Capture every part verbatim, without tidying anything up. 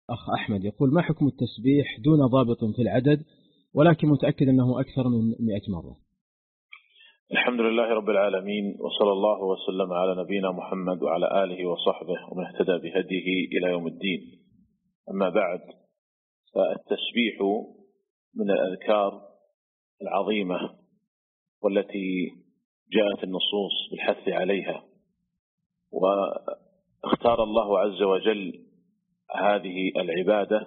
أخ أحمد يقول: ما حكم التسبيح دون ضابط في العدد ولكن متأكد أنه أكثر من مئة مرة؟ الحمد لله رب العالمين، وصلى الله وسلم على نبينا محمد وعلى آله وصحبه ومن اهتدى بهديه إلى يوم الدين. أما بعد، فالتسبيح من الأذكار العظيمة والتي جاءت النصوص بالحث عليها، واختار الله عز وجل هذه العبادة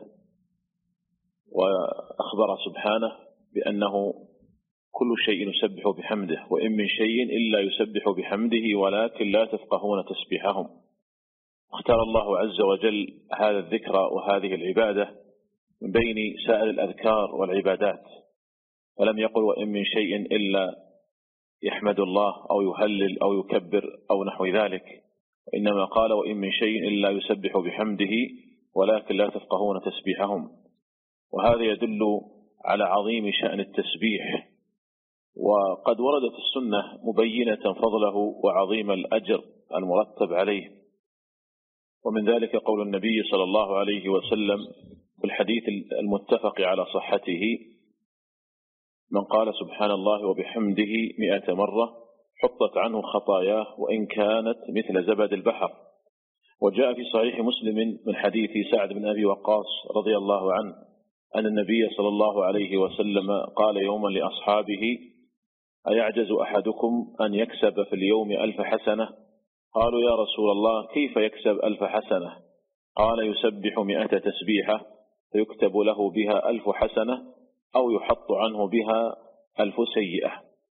وأخبر سبحانه بأنه كل شيء يسبح بحمده، وإن من شيء إلا يسبح بحمده ولكن لا تفقهون تسبيحهم. اختار الله عز وجل هذا الذكر وهذه العبادة من بين سائر الأذكار والعبادات، فلم يقل وإن من شيء إلا يحمد الله أو يهلل أو يكبر أو نحو ذلك، وإنما قال وإن من شيء إلا يسبح بحمده ولكن لا تفقهون تسبيحهم. وهذا يدل على عظيم شأن التسبيح، وقد وردت السنة مبينة فضله وعظيم الأجر المرتب عليه. ومن ذلك قول النبي صلى الله عليه وسلم في الحديث المتفق على صحته: من قال سبحان الله وبحمده مئة مرة حطت عنه خطاياه وإن كانت مثل زبد البحر. وجاء في صحيح مسلم من حديث سعد بن أبي وقاص رضي الله عنه أن النبي صلى الله عليه وسلم قال يوما لأصحابه: أيعجز أحدكم أن يكسب في اليوم ألف حسنة؟ قالوا يا رسول الله كيف يكسب ألف حسنة؟ قال يسبح مئة تسبيحة فيكتب له بها ألف حسنة أو يحط عنه بها ألف سيئة.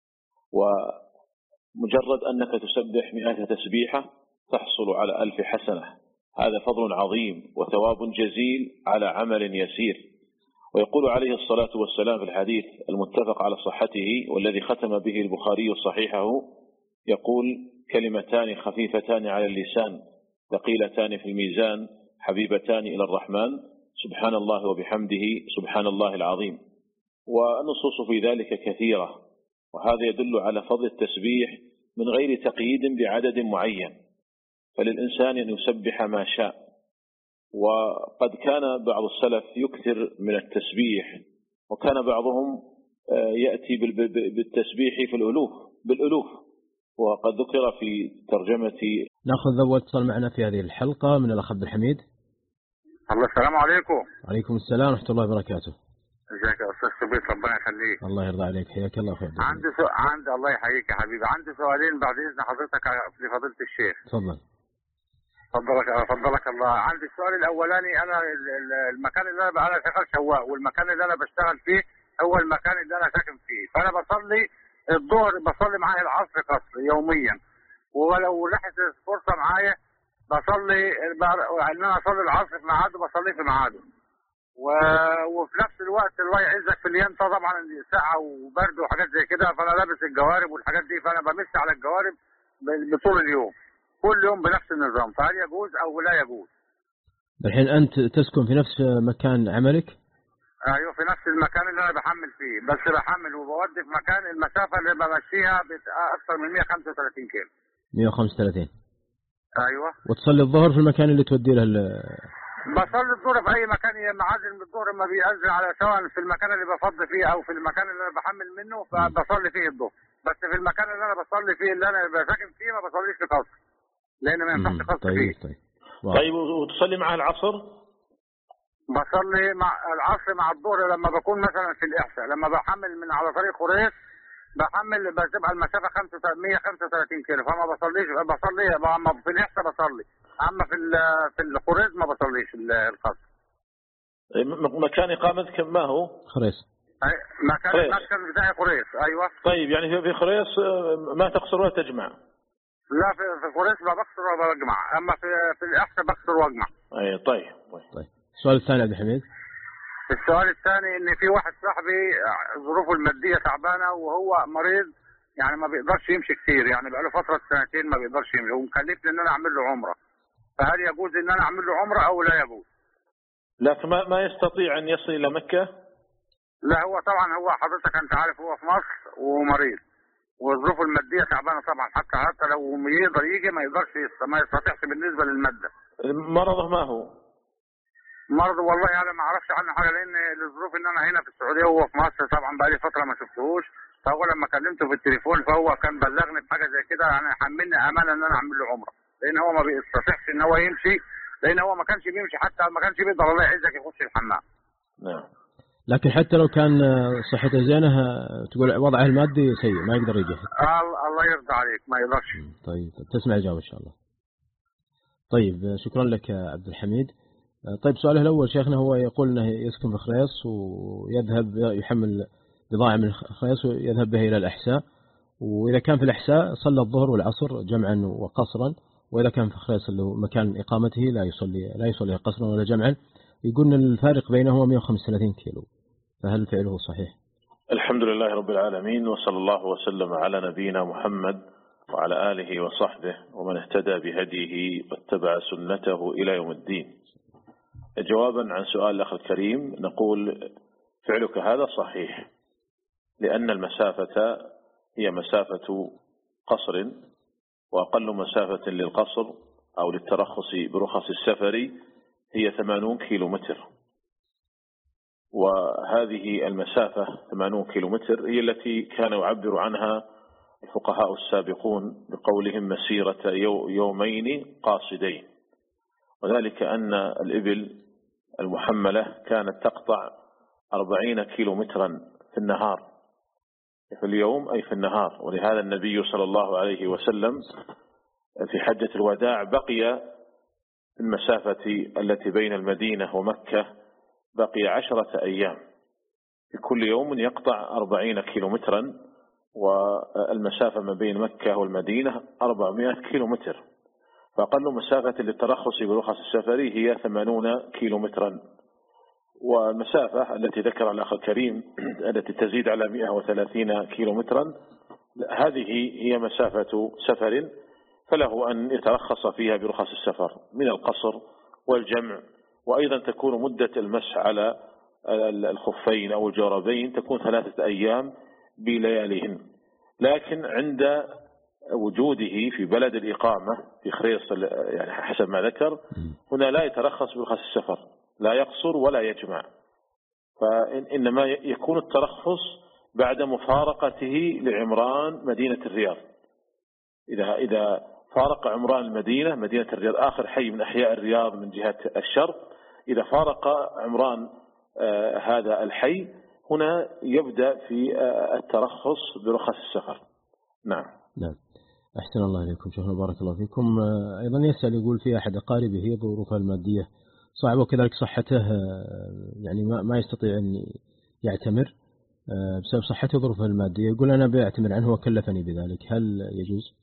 ومجرد أنك تسبح مئة تسبيحة تحصل على ألف حسنة، هذا فضل عظيم وثواب جزيل على عمل يسير. ويقول عليه الصلاة والسلام في الحديث المتفق على صحته والذي ختم به البخاري صحيحه، يقول: كلمتان خفيفتان على اللسان ثقيلتان في الميزان حبيبتان إلى الرحمن سبحان الله وبحمده سبحان الله العظيم. والنصوص في ذلك كثيرة، وهذا يدل على فضل التسبيح من غير تقييد بعدد معين، فللإنسان أن يسبح ما شاء. وقد كان بعض السلف يكثر من التسبيح، وكان بعضهم يأتي بالتسبيح في الألوف بالألوف وقد ذكر في ترجمة. نأخذ أول اتصال معنا في هذه الحلقة من الأخ عبد الحميد. الله، السلام عليكم. وعليكم السلام ورحمة الله وبركاته. ازيك يا أستاذ شبيب؟ ربنا يخليك. الله يرضى عليك، حياك الله أخي. عندي سؤال عندي الله يحييك يا حبيبي. عندي سؤالين بعد إذن حضرتك لفضيلة الشيخ. تفضل. فضلك فضلك الله. عندي السؤال الاولاني، انا المكان اللي انا انا شغال سواق، والمكان اللي انا بشتغل فيه هو المكان اللي انا ساكن فيه، فانا بصلي الظهر بصلي معايا العصر قصر يوميا، ولو لحظت فرصه معايا بصلي ان انا اصلي العصر في ميعاده بصليه في ميعاده. وفي نفس الوقت الله يعزك في اليوم طبعا ساعه وبرد وحاجات زي كده، فانا لابس الجوارب والحاجات دي، فانا بمس على الجوارب بطول اليوم كل يوم بنفس النظام، فهل يجوز أو لا يجوز؟ الحين أنت تسكن في نفس مكان عملك؟ أيوه، في نفس المكان اللي أنا بحمل فيه، بس بحمل وبودي في مكان المسافة اللي بمشيها أكثر من مئة وخمسة وثلاثين كيلو. مئة وخمسة وثلاثين. أيوه. وتصلي الظهر في المكان اللي تودي له ال... بصلي الظهر في أي مكان معازل من الظهر ما بيأذن، على سواء في المكان اللي بفضي فيه أو في المكان اللي أنا بحمل منه فبصلي فيه الظهر، بس في المكان اللي أنا بصلي فيه اللي أنا ساكن فيه ما بصليش في قصر، لأن ما ينفعش قصر طيب فيه. طيب. طيب وتصلي مع العصر؟ بصلي مع العصر مع الظهر لما بكون مثلا في الإحساء، لما بحمل من على طريق قريش بحمل بتبقى المسافة مئة وخمسة وثلاثين كيلو، فما بصليش بصلي اما في الإحساء بصلي، اما في في القريش ما بصليش القصر. مكان إقامتك ما هو؟ خريص. مكان المسكن بتاعي قريش. أيوه. طيب يعني في خريص ما تقصر ولا تجمع؟ لا، في في قريش ما بقصر ولا بجمع، اما في في الإحساء بقصر واجمع. اي طيب طيب. السؤال الثاني عبد الحميد. السؤال الثاني ان في واحد صاحبي ظروفه الماديه تعبانه وهو مريض، يعني ما بيقدرش يمشي كتير، يعني بقاله فتره سنتين ما بيقدرش يمشي، ومكلفني ان انا اعمل له عمره، فهل يجوز ان انا اعمل له عمره او لا يجوز؟ لكن ما ما يستطيع ان يصل الى مكه؟ لا، هو طبعا هو حضرتك انت عارف هو في مصر ومريض وظروفه الماديه تعبانه طبعا، حتى حتى لو يقدر يجي ما يقدرش ما يستطيعش بالنسبه للماده. مرضه ما هو؟ مرض والله انا ما اعرفش عنه حاجه، لان الظروف ان انا هنا في السعوديه وهو في مصر طبعا بقى لي فتره ما شفتهوش. فهو لما كلمته في التليفون فهو كان بلغني بحاجه زي كده، يعني حملني امانه ان انا اعمل له عمره، لان هو ما بيستطيعش ان هو يمشي، لان هو ما كانش بيمشي، حتى ما كانش بيقدر الله يعزك يخش الحمام. نعم. لكن حتى لو كان صحته زينه تقول وضعه المادي سيء ما يقدر يجهد. الله يرضى عليك ما يقدرش. طيب تسمع الجواب ان شاء الله. طيب شكرا لك يا عبد الحميد. طيب سؤاله الأول شيخنا هو يقول أنه يسكن في خريص ويذهب يحمل بضاعة من خريص ويذهب بها إلى الأحساء، وإذا كان في الأحساء صلى الظهر والعصر جمعا وقصرا، وإذا كان في خريص اللي هو مكان إقامته لا يصلي لا يصلي قصرا ولا جمعا. يقول أن الفارق بينه هو مئة وخمسة وثلاثين كيلو، فهل فعله صحيح؟ الحمد لله رب العالمين، وصلى الله وسلم على نبينا محمد وعلى آله وصحبه ومن اهتدى بهديه واتبع سنته إلى يوم الدين. جوابا عن سؤال الأخ الكريم نقول فعلك هذا صحيح، لأن المسافة هي مسافة قصر، وأقل مسافة للقصر أو للترخص برخص السفر هي ثمانون كيلو متر، وهذه المسافة ثمانون كيلو متر هي التي كان يعبر عنها الفقهاء السابقون بقولهم مسيرة يومين قاصدين، وذلك أن الإبل المحملة كانت تقطع أربعين كيلو مترا في النهار، في اليوم أي في النهار. ولهذا النبي صلى الله عليه وسلم في حجة الوداع بقي المسافة التي بين المدينة ومكة بقي عشرة أيام، في كل يوم يقطع أربعين كيلو مترا، والمسافة ما بين مكة والمدينة أربعمائة كيلو متر، فأقل مسافة للترخص برخص السفر هي ثمانون كيلو مترا. والمسافة التي ذكر الأخ الكريم التي تزيد على مئة وثلاثين كيلو مترا هذه هي مسافة سفر، فله أن يترخص فيها برخص السفر من القصر والجمع، وأيضا تكون مدة المسح على الخفين أو الجوربين تكون ثلاثة أيام بلياليهن. لكن عند وجوده في بلد الإقامة في خريص يعني حسب ما ذكر هنا لا يترخص برخص السفر، لا يقصر ولا يجمع، فإنما يكون الترخص بعد مفارقته لعمران مدينة الرياض. إذا إذا فارق عمران المدينة مدينة الرياض آخر حي من أحياء الرياض من جهة الشرق، إذا فارق عمران آه هذا الحي هنا يبدأ في آه الترخص برخص السفر. نعم. نعم. أحسن الله إليكم شيخنا بارك الله فيكم. أيضا يسأل يقول في أحد أقاربه ظروفه المادية صعبة وكذلك صحته يعني ما يستطيع أن يعتمر بسبب صحته وظروفه المادية، يقول أنا بأعتمر عنه وكلفني بذلك، هل يجوز؟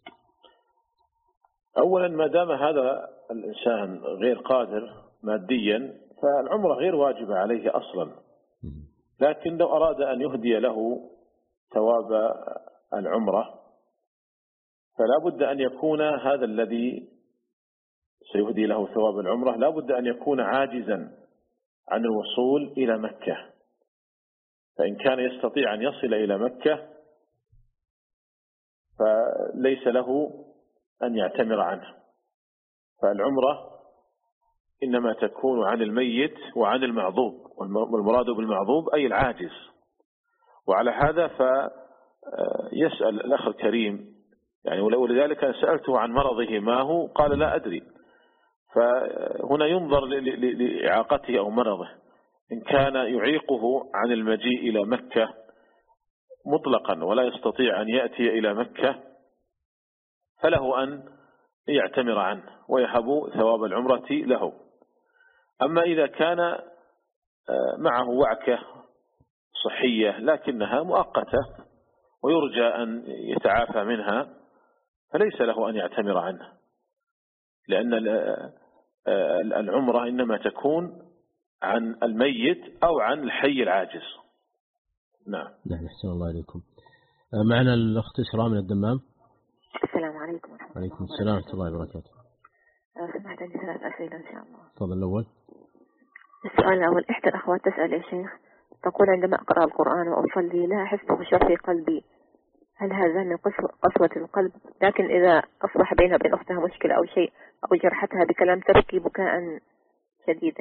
أولا ما دام هذا الإنسان غير قادر ماديا فالعمرة غير واجبة عليه أصلا، لكن لو أراد أن يهدي له ثواب العمرة فلا بد أن يكون هذا الذي سيهدي له ثواب العمرة لا بد أن يكون عاجزا عن الوصول إلى مكة، فإن كان يستطيع أن يصل إلى مكة فليس له أن يعتمر عنه، فالعمرة إنما تكون عن الميت وعن المعذوب، والمراد بالمعذوب أي العاجز. وعلى هذا فيسأل الأخ الكريم يعني ولذلك أنا سألته عن مرضه ما هو قال لا أدري، فهنا ينظر لإعاقته أو مرضه، إن كان يعيقه عن المجيء إلى مكة مطلقا ولا يستطيع أن يأتي إلى مكة فله أن يعتمر عنه ويهب ثواب العمرة له. أما إذا كان معه وعكة صحية لكنها مؤقتة ويرجى أن يتعافى منها فليس له أن يعتمر عنه، لأن العمرة إنما تكون عن الميت أو عن الحي العاجز. نعم. نعم أحسن الله إليكم. معنا الأخت إسراء من الدمام. السلام عليكم ورحمة الله. عليكم السلام ورحمة الله وبركاته. سمعت عندي ثلاث أسئلة إن شاء الله. تفضل. الأول. السؤال الأول، إحدى الأخوات تسأل يا شيخ تقول عندما أقرأ القرآن وأصلي لا أحس بخشوع في قلبي، هل هذا من قسوة القلب؟ لكن إذا أصبح بينها وبين أختها مشكلة أو شيء أو جرحتها بكلام تبكي بكاء شديدا،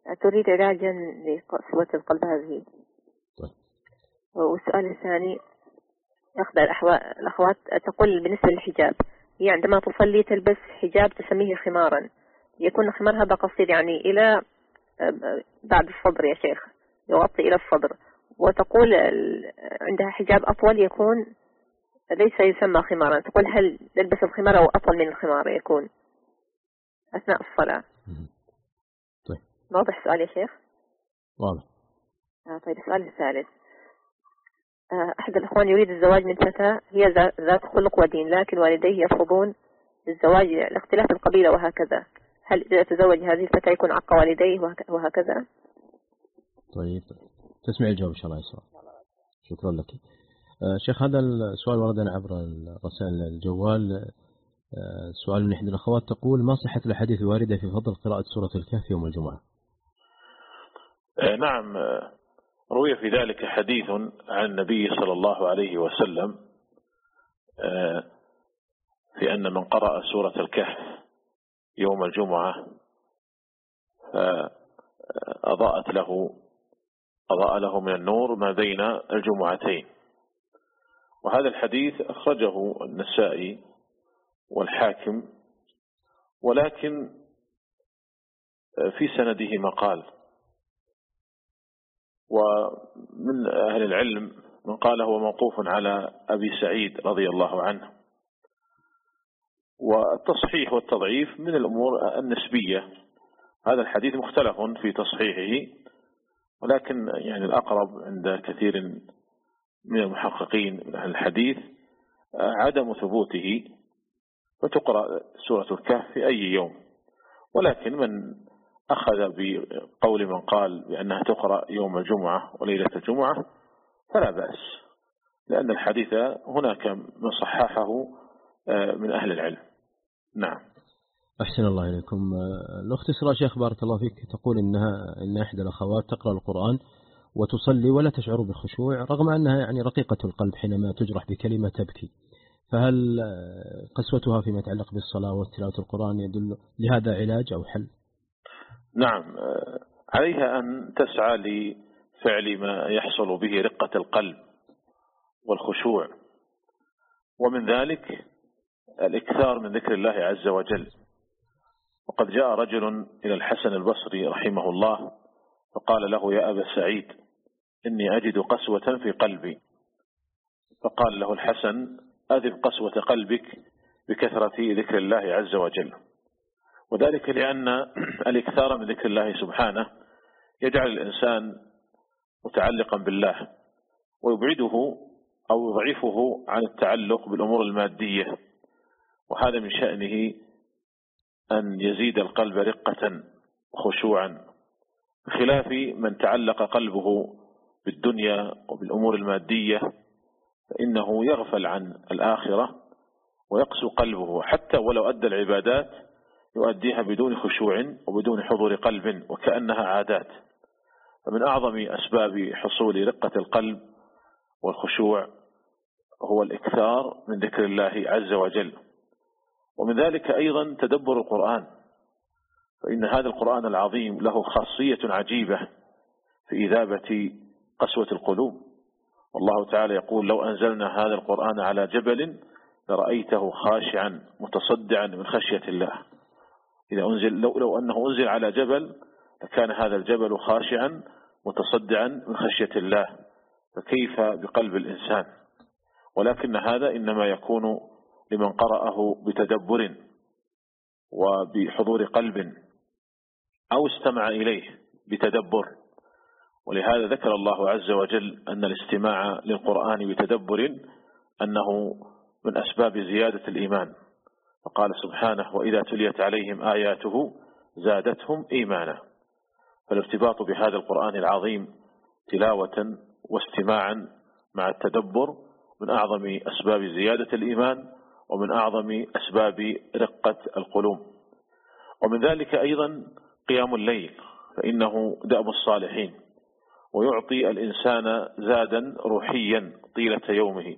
تريد علاجا لقسوة القلب هذه. طيب. والسؤال الثاني، أخذ الأخوات تقول بالنسبة للحجاب، هي عندما تصلي تلبس حجاب تسميه خمارا، يكون خمار هذا قصير يعني إلى بعد الصدر يا شيخ، يغطي إلى الصدر، وتقول عندها حجاب أطول يكون ليس يسمى خمارا، تقول هل نلبس الخمار أو أطول من الخمار يكون أثناء الصلاة؟ طيب. واضح السؤال يا شيخ؟ واضح. آه طيب السؤال الثالث، آه أحد الأخوان يريد الزواج من فتاة هي ذات خلق ودين، لكن والديه يرفضون الزواج لاختلاف القبيلة وهكذا، هل إذا تزوج هذه الفتاة يكون عق والديه وهكذا؟ طيب تسمع الجواب إن شاء الله يسرى. شكرا لك. آه شيخ، هذا السؤال وردنا عبر رسائل الجوال. آه سؤال من إحدى الأخوات تقول: ما صحة الأحاديث الواردة في فضل قراءة سورة الكهف يوم الجمعة؟ آه نعم، روي في ذلك حديث عن النبي صلى الله عليه وسلم آه في أن من قرأ سورة الكهف يوم الجمعة فأضاءت له أضاء له من النور ما بين الجمعتين. وهذا الحديث أخرجه النسائي والحاكم، ولكن في سنده مقال، ومن أهل العلم من قال هو موقوف على أبي سعيد رضي الله عنه. والتصحيح والتضعيف من الأمور النسبية، هذا الحديث مختلف في تصحيحه، ولكن يعني الأقرب عند كثير من المحققين من أهل الحديث عدم ثبوته، وتقرأ سورة الكهف في أي يوم. ولكن من أخذ بقول من قال بأنها تقرأ يوم الجمعة وليلة الجمعة فلا بأس، لأن الحديث هناك من صححه من أهل العلم. نعم. أحسن الله إليكم. الأخت إسراء شيخ بارك الله فيك تقول إنها إن إحدى الأخوات تقرأ القرآن وتصلي ولا تشعر بالخشوع رغم أنها يعني رقيقة القلب، حينما تجرح بكلمة تبكي، فهل قسوتها فيما يتعلق بالصلاة وتلاوة القرآن يدل لهذا علاج أو حل؟ نعم، عليها أن تسعى لفعل ما يحصل به رقة القلب والخشوع، ومن ذلك الإكثار من ذكر الله عز وجل. وقد جاء رجل إلى الحسن البصري رحمه الله فقال له: يا أبا سعيد، إني أجد قسوة في قلبي. فقال له الحسن: أذب قسوة قلبك بكثرة ذكر الله عز وجل. وذلك لأن الإكثار من ذكر الله سبحانه يجعل الإنسان متعلقا بالله، ويبعده أو يضعفه عن التعلق بالأمور المادية، وهذا من شأنه أن يزيد القلب رقة وخشوعا، بخلاف من تعلق قلبه بالدنيا وبالأمور المادية فإنه يغفل عن الآخرة ويقسو قلبه، حتى ولو أدى العبادات يؤديها بدون خشوع وبدون حضور قلب وكأنها عادات. فمن أعظم أسباب حصول رقة القلب والخشوع هو الإكثار من ذكر الله عز وجل. ومن ذلك أيضا تدبر القرآن، فإن هذا القرآن العظيم له خاصية عجيبة في إذابة قسوة القلوب. والله تعالى يقول: لو أنزلنا هذا القرآن على جبل لرأيته خاشعا متصدعا من خشية الله. إذا أنزل لو, لو أنه أنزل على جبل لكان هذا الجبل خاشعا متصدعا من خشية الله، فكيف بقلب الإنسان؟ ولكن هذا إنما يكون لمن قرأه بتدبر وبحضور قلب أو استمع إليه بتدبر. ولهذا ذكر الله عز وجل أن الاستماع للقرآن بتدبر أنه من أسباب زيادة الإيمان، فقال سبحانه: وإذا تليت عليهم آياته زادتهم إيمانا. فالارتباط بهذا القرآن العظيم تلاوة واستماعا مع التدبر من أعظم أسباب زيادة الإيمان ومن أعظم أسباب رقة القلوب. ومن ذلك أيضا قيام الليل، فإنه دأب الصالحين ويعطي الإنسان زادا روحيا طيلة يومه،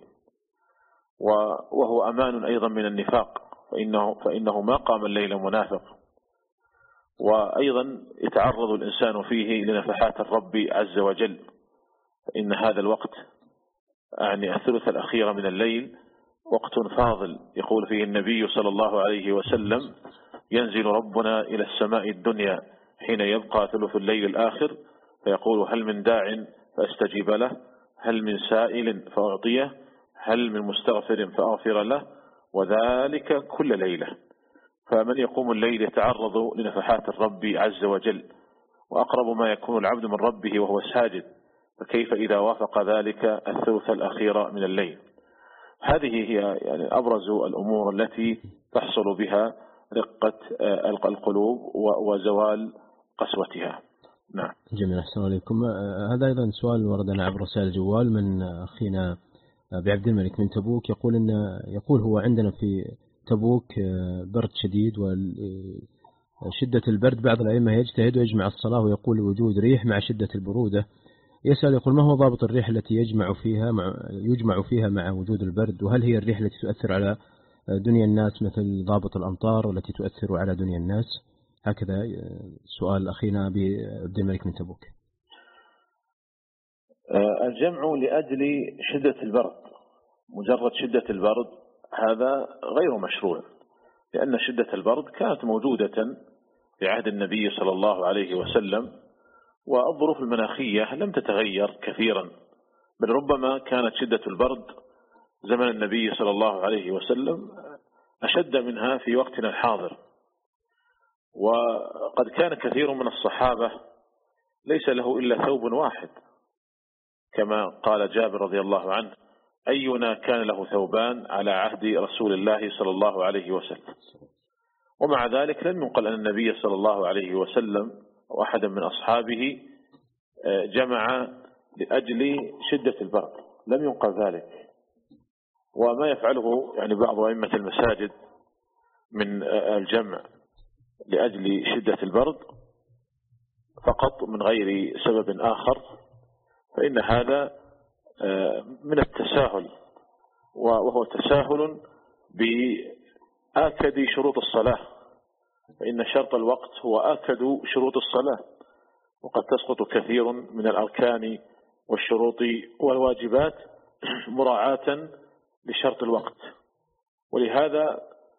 وهو أمان أيضا من النفاق، فإنه, فإنه ما قام الليل منافق. وأيضا يتعرض الإنسان فيه لنفحات الرب عز وجل، إن هذا الوقت يعني الثلث الأخير من الليل وقت فاضل، يقول فيه النبي صلى الله عليه وسلم: ينزل ربنا إلى السماء الدنيا حين يبقى ثلث الليل الآخر فيقول: هل من داع فأستجيب له، هل من سائل فأعطيه، هل من مستغفر فأغفر له، وذلك كل ليلة. فمن يقوم الليل يتعرض لنفحات الرب عز وجل، وأقرب ما يكون العبد من ربه وهو ساجد، فكيف إذا وافق ذلك الثلث الأخير من الليل؟ هذه هي يعني أبرز الأمور التي تحصل بها رقة القلوب وزوال قسوتها. نعم. جميل، أحسن عليكم. هذا أيضا سؤال وردنا عبر رسائل الجوال من أخينا بعبد الملك من تبوك، يقول إن يقول هو عندنا في تبوك برد شديد، وشدة البرد بعض الأئمة يجتهد ويجمع الصلاة ويقول وجود ريح مع شدة البرودة. يسأل يقول: ما هو ضابط الريح التي يجمع فيها مع يجمع فيها مع وجود البرد؟ وهل هي الريح التي تؤثر على دنيا الناس مثل ضابط الأمطار والتي تؤثر على دنيا الناس؟ هكذا سؤال أخينا بعبد الملك من تبوك. الجمع لأجل شدة البرد، مجرد شدة البرد هذا غير مشروع، لأن شدة البرد كانت موجودة في عهد النبي صلى الله عليه وسلم، والظروف المناخية لم تتغير كثيرا، بل ربما كانت شدة البرد زمن النبي صلى الله عليه وسلم أشد منها في وقتنا الحاضر. وقد كان كثير من الصحابة ليس له إلا ثوب واحد، كما قال جابر رضي الله عنه: أينا كان له ثوبان على عهد رسول الله صلى الله عليه وسلم. ومع ذلك لم ينقل أن النبي صلى الله عليه وسلم أو أحد من أصحابه جمع لأجل شدة البرد، لم ينقل ذلك. وما يفعله يعني بعض أئمة المساجد من الجمع لأجل شدة البرد فقط من غير سبب آخر، فإن هذا من التساهل، وهو تساهل بآكد شروط الصلاة، فإن شرط الوقت هو آكد شروط الصلاة، وقد تسقط كثير من الأركان والشروط والواجبات مراعاة لشرط الوقت، ولهذا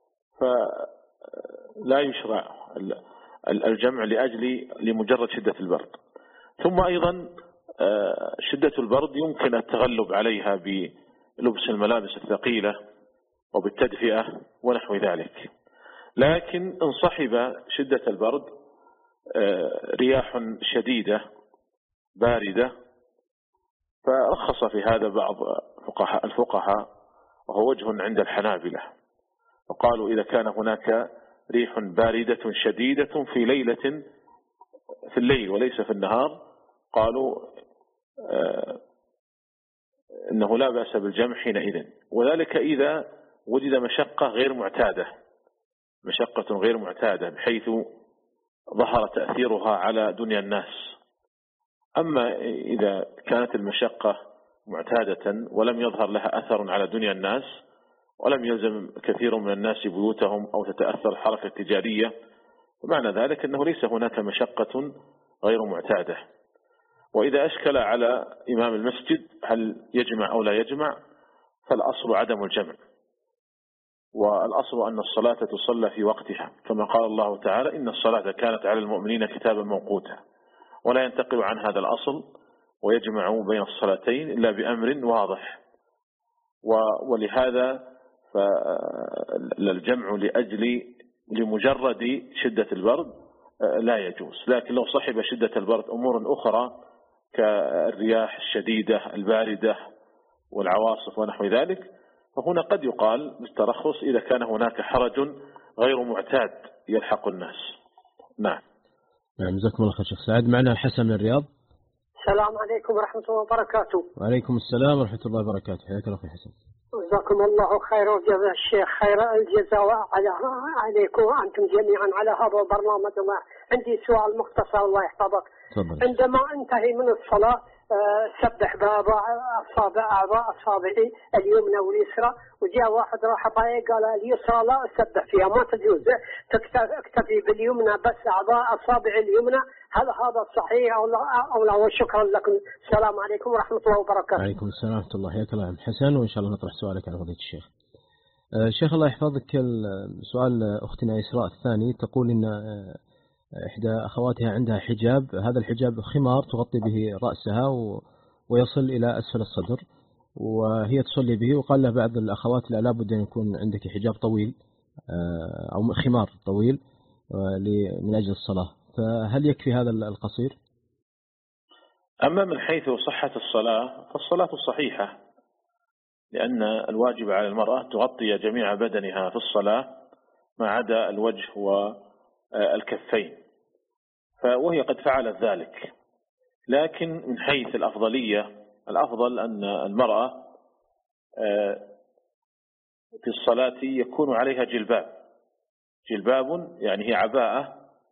فلا يشرع الجمع لأجل لمجرد شدة البرد. ثم أيضا شدة البرد يمكن التغلب عليها بلبس الملابس الثقيلة وبالتدفئة ونحو ذلك، لكن ان صحب شدة البرد رياح شديدة باردة فرخص في هذا بعض الفقهاء، وهو وجه عند الحنابلة، وقالوا إذا كان هناك ريح باردة شديدة في ليلة في الليل وليس في النهار، قالوا إنه لا بأس بالجمع حينئذ، وذلك إذا وجد مشقة غير معتادة، مشقة غير معتادة بحيث ظهر تأثيرها على دنيا الناس. أما إذا كانت المشقة معتادة ولم يظهر لها أثر على دنيا الناس، ولم يلزم كثير من الناس بيوتهم أو تتأثر الحركة التجارية، فمعنى ذلك أنه ليس هناك مشقة غير معتادة. وإذا أشكل على إمام المسجد هل يجمع أو لا يجمع، فالأصل عدم الجمع، والأصل أن الصلاة تصلى في وقتها، كما قال الله تعالى: إن الصلاة كانت على المؤمنين كتابا موقوتا، ولا ينتقل عن هذا الأصل ويجمع بين الصلاتين إلا بأمر واضح. ولهذا فالجمع لأجل لمجرد شدة البرد لا يجوز، لكن لو صحب شدة البرد أمور أخرى كالرياح الشديدة الباردة والعواصف ونحو ذلك، فهنا قد يقال بالترخص إذا كان هناك حرج غير معتاد يلحق الناس. نعم. نعم، جزاكم الله خير شيخ سعد. معنا الحسن من الرياض. السلام عليكم ورحمة الله وبركاته. وعليكم السلام ورحمة الله وبركاته. حياك الله أخي حسن. جزاكم الله خير وجزا الشيخ خير الجزاء عليكم وأنتم جميعا على هذا البرنامج. عندي سؤال مختصر الله يحفظك. تفضل. عندما انتهي من الصلاة سبح بأعضاء أصابع أعضاء أصابعي اليمنى واليسرى، وجاء واحد راح طايق قال اليسرى لا أسبح فيها ما تجوز، تكتفي باليمنى بس أعضاء أصابع اليمنى. هل هذا صحيح أو لا أو لا؟ وشكرا لكم، السلام عليكم ورحمة الله وبركاته. وعليكم السلام ورحمة الله. حياك الله عم حسن، وإن شاء الله نطرح سؤالك على فضيلة الشيخ. الشيخ الله يحفظك، سؤال أختنا إسراء الثاني تقول إن إحدى أخواتها عندها حجاب، هذا الحجاب خمار تغطي به رأسها ويصل إلى أسفل الصدر، وهي تصلي به، وقال له بعض الأخوات لا لابد أن يكون عندك حجاب طويل أو خمار طويل من أجل الصلاة، فهل يكفي هذا القصير؟ أما من حيث صحة الصلاة فالصلاة صحيحة، لأن الواجب على المرأة تغطي جميع بدنها في الصلاة ما عدا الوجه والكفين، وهي قد فعلت ذلك. لكن من حيث الأفضلية، الأفضل أن المرأة في الصلاة يكون عليها جلباب، جلباب يعني هي عباءة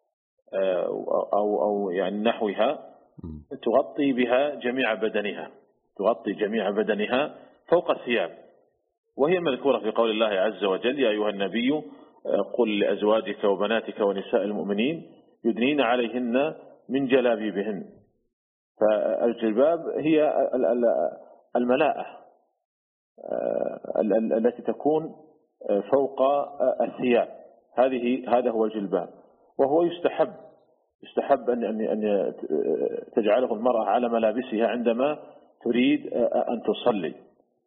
أو أو يعني نحوها تغطي بها جميع بدنها، تغطي جميع بدنها فوق الثياب، وهي مذكورة في قول الله عز وجل: يا أيها النبي قل لأزواجك وبناتك ونساء المؤمنين يدنين عليهن من جلابيبهن. فالجلباب هي الملاءة التي تكون فوق الثياب، هذه هذا هو الجلباب، وهو يستحب يستحب أن أن تجعله المرأة على ملابسها عندما تريد أن تصلي.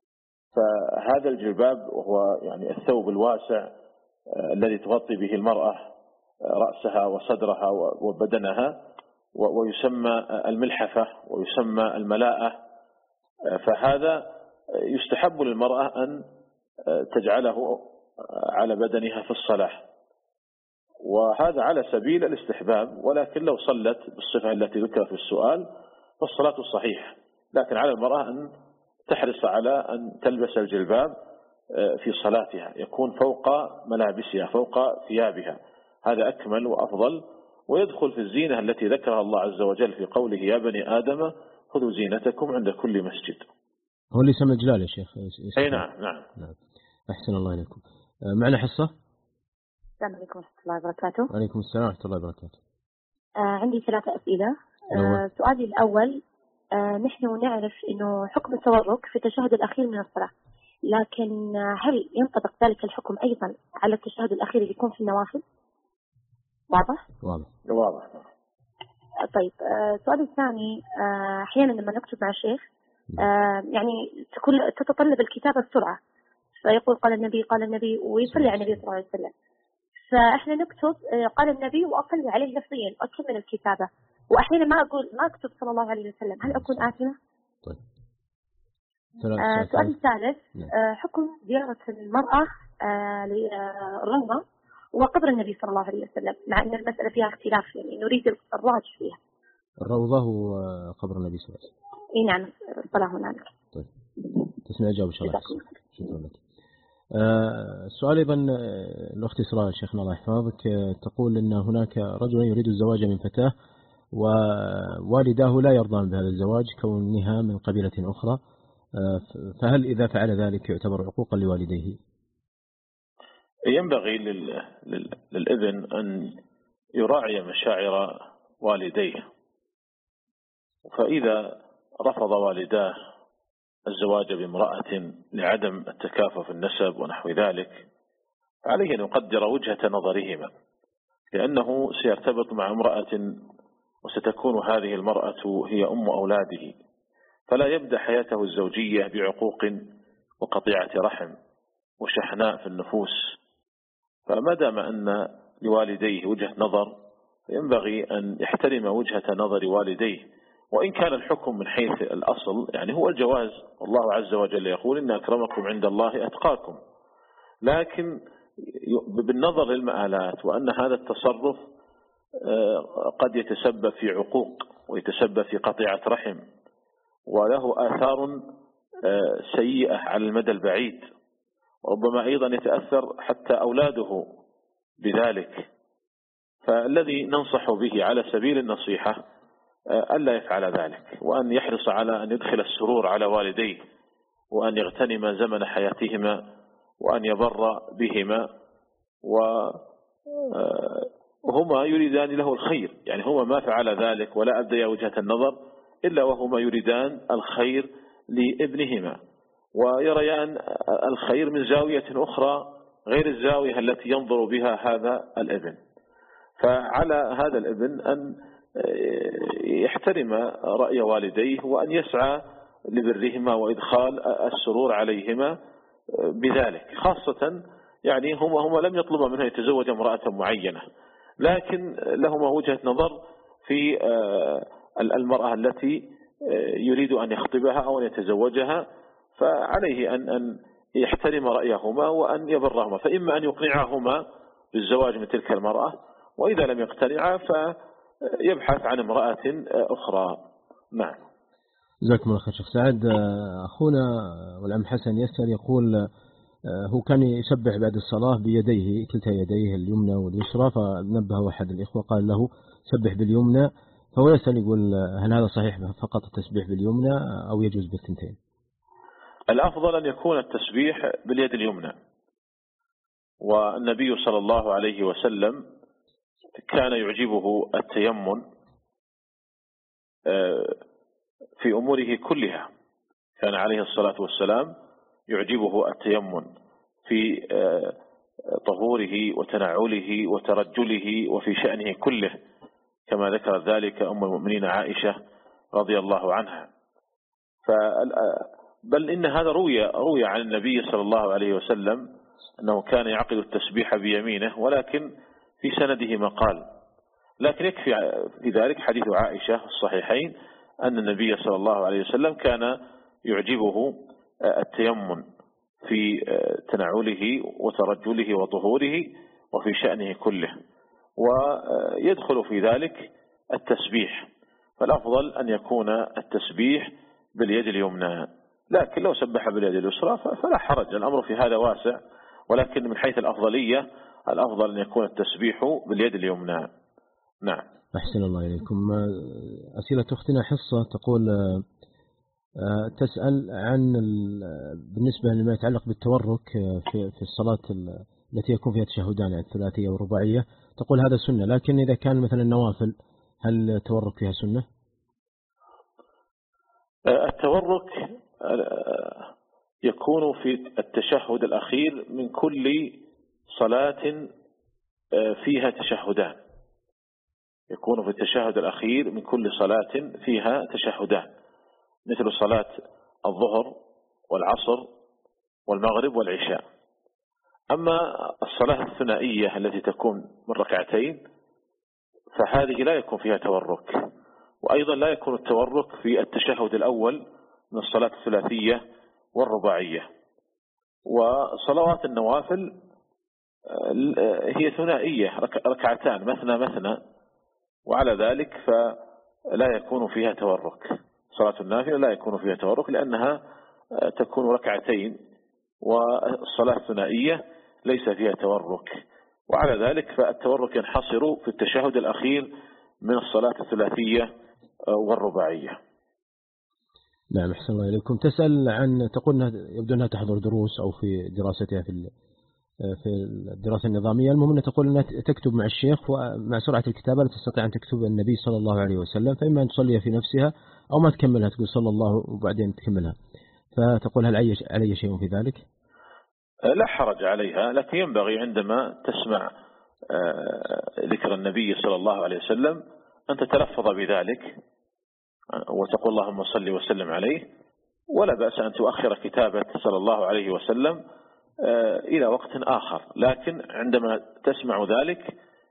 فهذا الجلباب وهو يعني الثوب الواسع الذي تغطي به المرأة رأسها وصدرها وبدنها، ويسمى الملحفة ويسمى الملاءة، فهذا يستحب للمرأة أن تجعله على بدنها في الصلاة، وهذا على سبيل الاستحباب. ولكن لو صلت بالصفة التي ذكرت في السؤال فالصلاة صحيحة، لكن على المرأة أن تحرص على أن تلبس الجلباب في صلاتها، يكون فوق ملابسها فوق ثيابها، هذا أكمل وأفضل، ويدخل في الزينة التي ذكرها الله عز وجل في قوله: يا بني آدم خذوا زينتكم عند كل مسجد. هو اللي يسمى جلال يا شيخ؟ أي نعم نعم نعم. أحسن الله إليكم. معنا حصة. السلام عليكم ورحمة الله وبركاته. وعليكم السلام ورحمة الله وبركاته. آه عندي ثلاثة أسئلة. آه سؤالي الأول، آه نحن نعرف إنه حكم التورك في التشهد الأخير من الصلاة، لكن هل ينطبق ذلك الحكم أيضا على التشهد الأخير اللي يكون في النوافل؟ واضح؟ واضح واضح. طيب، السؤال آه الثاني، آه أحيانا لما نكتب مع الشيخ آه يعني تكون تتطلب الكتابة بسرعة، فيقول قال النبي قال النبي ويصلي على النبي صلى الله عليه وسلم، فإحنا نكتب آه قال النبي وأصلي عليه لفظيا وأكمل الكتابة، وأحيانا ما أقول ما أكتب صلى الله عليه وسلم، هل أكون آثمة؟ طيب. السؤال آه الثالث، آه حكم زيارة المرأة آه للروضة وقبر النبي صلى الله عليه وسلم، مع أن المسألة فيها اختلاف، يعني نريد الراجح فيها. الروضة وقبر النبي صلى الله عليه وسلم. إي نعم، الصلاة هنالك. طيب، تسمع الجواب إن شاء الله. شكرا لك. آه السؤال أيضا الأخت إسراء شيخنا الله يحفظك، تقول أن هناك رجل يريد الزواج من فتاة ووالداه لا يرضان بهذا الزواج كونها من قبيلة أخرى، فهل إذا فعل ذلك يعتبر عقوقا لوالديه؟ ينبغي لل... لل... للابن أن يراعي مشاعر والديه، فإذا رفض والداه الزواج بامرأة لعدم التكافؤ في النسب ونحو ذلك، عليه أن يقدر وجهة نظرهما، لأنه سيرتبط مع امرأة وستكون هذه المرأة هي أم أولاده، فلا يبدأ حياته الزوجية بعقوق وقطيعة رحم وشحناء في النفوس. فما دام أن لوالديه وجهة نظر ينبغي أن يحترم وجهة نظر والديه، وإن كان الحكم من حيث الأصل يعني هو الجواز، والله عز وجل يقول: إن أكرمكم عند الله أتقاكم، لكن بالنظر للمآلات، وأن هذا التصرف قد يتسبب في عقوق ويتسبب في قطيعة رحم، وله آثار سيئة على المدى البعيد، وربما أيضا يتأثر حتى أولاده بذلك. فالذي ننصح به على سبيل النصيحة ألا يفعل ذلك، وأن يحرص على أن يدخل السرور على والديه، وأن يغتنم زمن حياتهما، وأن يبر بهما، وهما يريدان له الخير. يعني هما ما فعل ذلك ولا أبدي وجهة النظر إلا وهما يريدان الخير لابنهما، ويريان الخير من زاوية أخرى غير الزاوية التي ينظر بها هذا الابن. فعلى هذا الابن أن يحترم رأي والديه، وأن يسعى لبرهما وإدخال السرور عليهما بذلك، خاصة يعني هما هما لم يطلب منه يتزوج امرأة معينة، لكن لهما وجهة نظر في المرأة التي يريد أن يخطبها أو أن يتزوجها، فعليه أن أن يحترم رأيهما وأن يبرهما، فإما أن يقنعهما بالزواج من تلك المرأة، وإذا لم يقتنعا فيبحث عن امرأة أخرى. نعم. جزاكم الله خير شيخ سعد. أخونا والعم حسن يسأل يقول هو كان يسبح بعد الصلاة بيديه كلتا يديه اليمنى واليسرى، فنبه أحد الإخوة قال له سبح باليمنى، فهو يسأل يقول هل هذا صحيح فقط التسبيح باليمنى أو يجوز بالثنتين؟ الأفضل أن يكون التسبيح باليد اليمنى، والنبي صلى الله عليه وسلم كان يعجبه التيمم في أموره كلها، كان عليه الصلاة والسلام يعجبه التيمم في طهوره وتنعله وترجله وفي شأنه كله، كما ذكر ذلك أم المؤمنين عائشة رضي الله عنها. بل إن هذا روي روي عن النبي صلى الله عليه وسلم أنه كان يعقد التسبيح بيمينه، ولكن في سنده مقال، لكن يكفي في ذلك حديث عائشة في الصحيحين أن النبي صلى الله عليه وسلم كان يعجبه التيمم في تنعله وترجله وطهوره وفي شأنه كله، ويدخل في ذلك التسبيح، فالأفضل أن يكون التسبيح باليد اليمنى، لكن لو سبح باليد اليسرى فلا حرج، الأمر في هذا واسع، ولكن من حيث الأفضلية الأفضل أن يكون التسبيح باليد اليمنى. نعم. أحسن الله إليكم. أسئلة أختنا حصة تقول تسأل عن بالنسبة لما يتعلق بالتورك في في الصلاة التي يكون فيها تشهدان، يعني الثلاثية والرباعية، تقول هذا سنة، لكن إذا كان مثلا النوافل هل التورك فيها سنة؟ التورك يكون في التشهد الأخير من كل صلاة فيها تشهدان، يكون في التشهد الأخير من كل صلاة فيها تشهدان، مثل صلاة الظهر والعصر والمغرب والعشاء. أما الصلاة الثنائية التي تكون من ركعتين فهذه لا يكون فيها تورك، وأيضا لا يكون التورك في التشهد الأول من الصلاة الثلاثية والرباعية. وصلوات النوافل هي ثنائية ركعتان مثنى مثنى، وعلى ذلك فلا يكون فيها تورك. صلاة النافلة لا يكون فيها تورك لأنها تكون ركعتين، والصلاة الثنائية ليس فيها تورك، وعلى ذلك فالتورك ينحصر في التشهد الأخير من الصلاة الثلاثية والرباعية. نعم. أحسن الله إليكم. تسأل عن تقول يبدو أنها تحضر دروس أو في دراستها في في الدراسة النظامية، المهم أنها تقول أنها تكتب مع الشيخ، ومع سرعة الكتابة لا تستطيع أن تكتب النبي صلى الله عليه وسلم، فإما أن تصلي في نفسها أو ما تكملها، تقول صلى الله وبعدين تكملها، فتقول هل علي شيء في ذلك؟ لا حرج عليها، لكن ينبغي عندما تسمع ذكر النبي صلى الله عليه وسلم أن تتلفظ بذلك وتقول اللهم صل وسلم عليه، ولا بأس أن تؤخر كتابة صلى الله عليه وسلم إلى وقت آخر، لكن عندما تسمع ذلك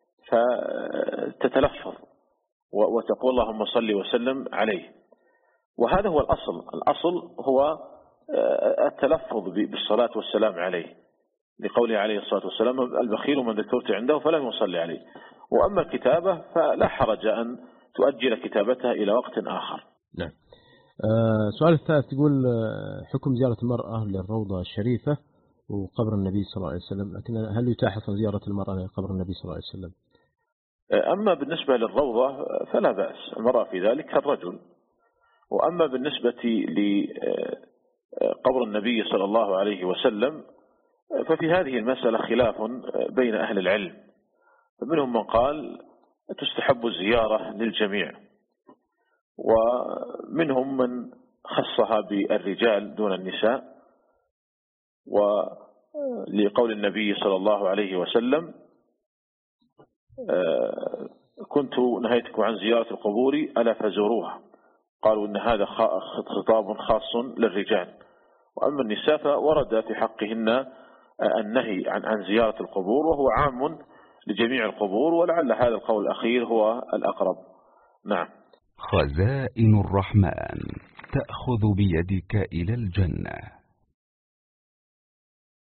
فتتلفظ وتقول اللهم صل وسلم عليه، وهذا هو الأصل. الأصل هو التلفظ بالصلاة والسلام عليه، لقوله عليه الصلاة والسلام البخيل من ذكرت عنده فلم يصلي عليه. وأما الكتابة فلا حرج أن تؤجل كتابتها إلى وقت آخر. نعم. آه سؤال الثالث تقول حكم زيارة المرأة للروضة الشريفة وقبر النبي صلى الله عليه وسلم، لكن هل يتاح أصلا زيارة المرأة لقبر النبي صلى الله عليه وسلم؟ أما بالنسبة للروضة فلا بأس، المرأة في ذلك كالرجل. وأما بالنسبة لقبر النبي صلى الله عليه وسلم ففي هذه المسألة خلاف بين أهل العلم، فمنهم من قال تستحب الزيارة للجميع، ومنهم من خصها بالرجال دون النساء، ولقول النبي صلى الله عليه وسلم كنت نهيتكم عن زيارة القبور ألا فزوروها، قالوا إن هذا خطاب خاص للرجال. وأما النساء فورد في حقهن النهي عن عن زيارة القبور، وهو عام لجميع القبور، ولعل هذا القول الأخير هو الأقرب. نعم. خزائن الرحمن تأخذ بيدك إلى الجنة.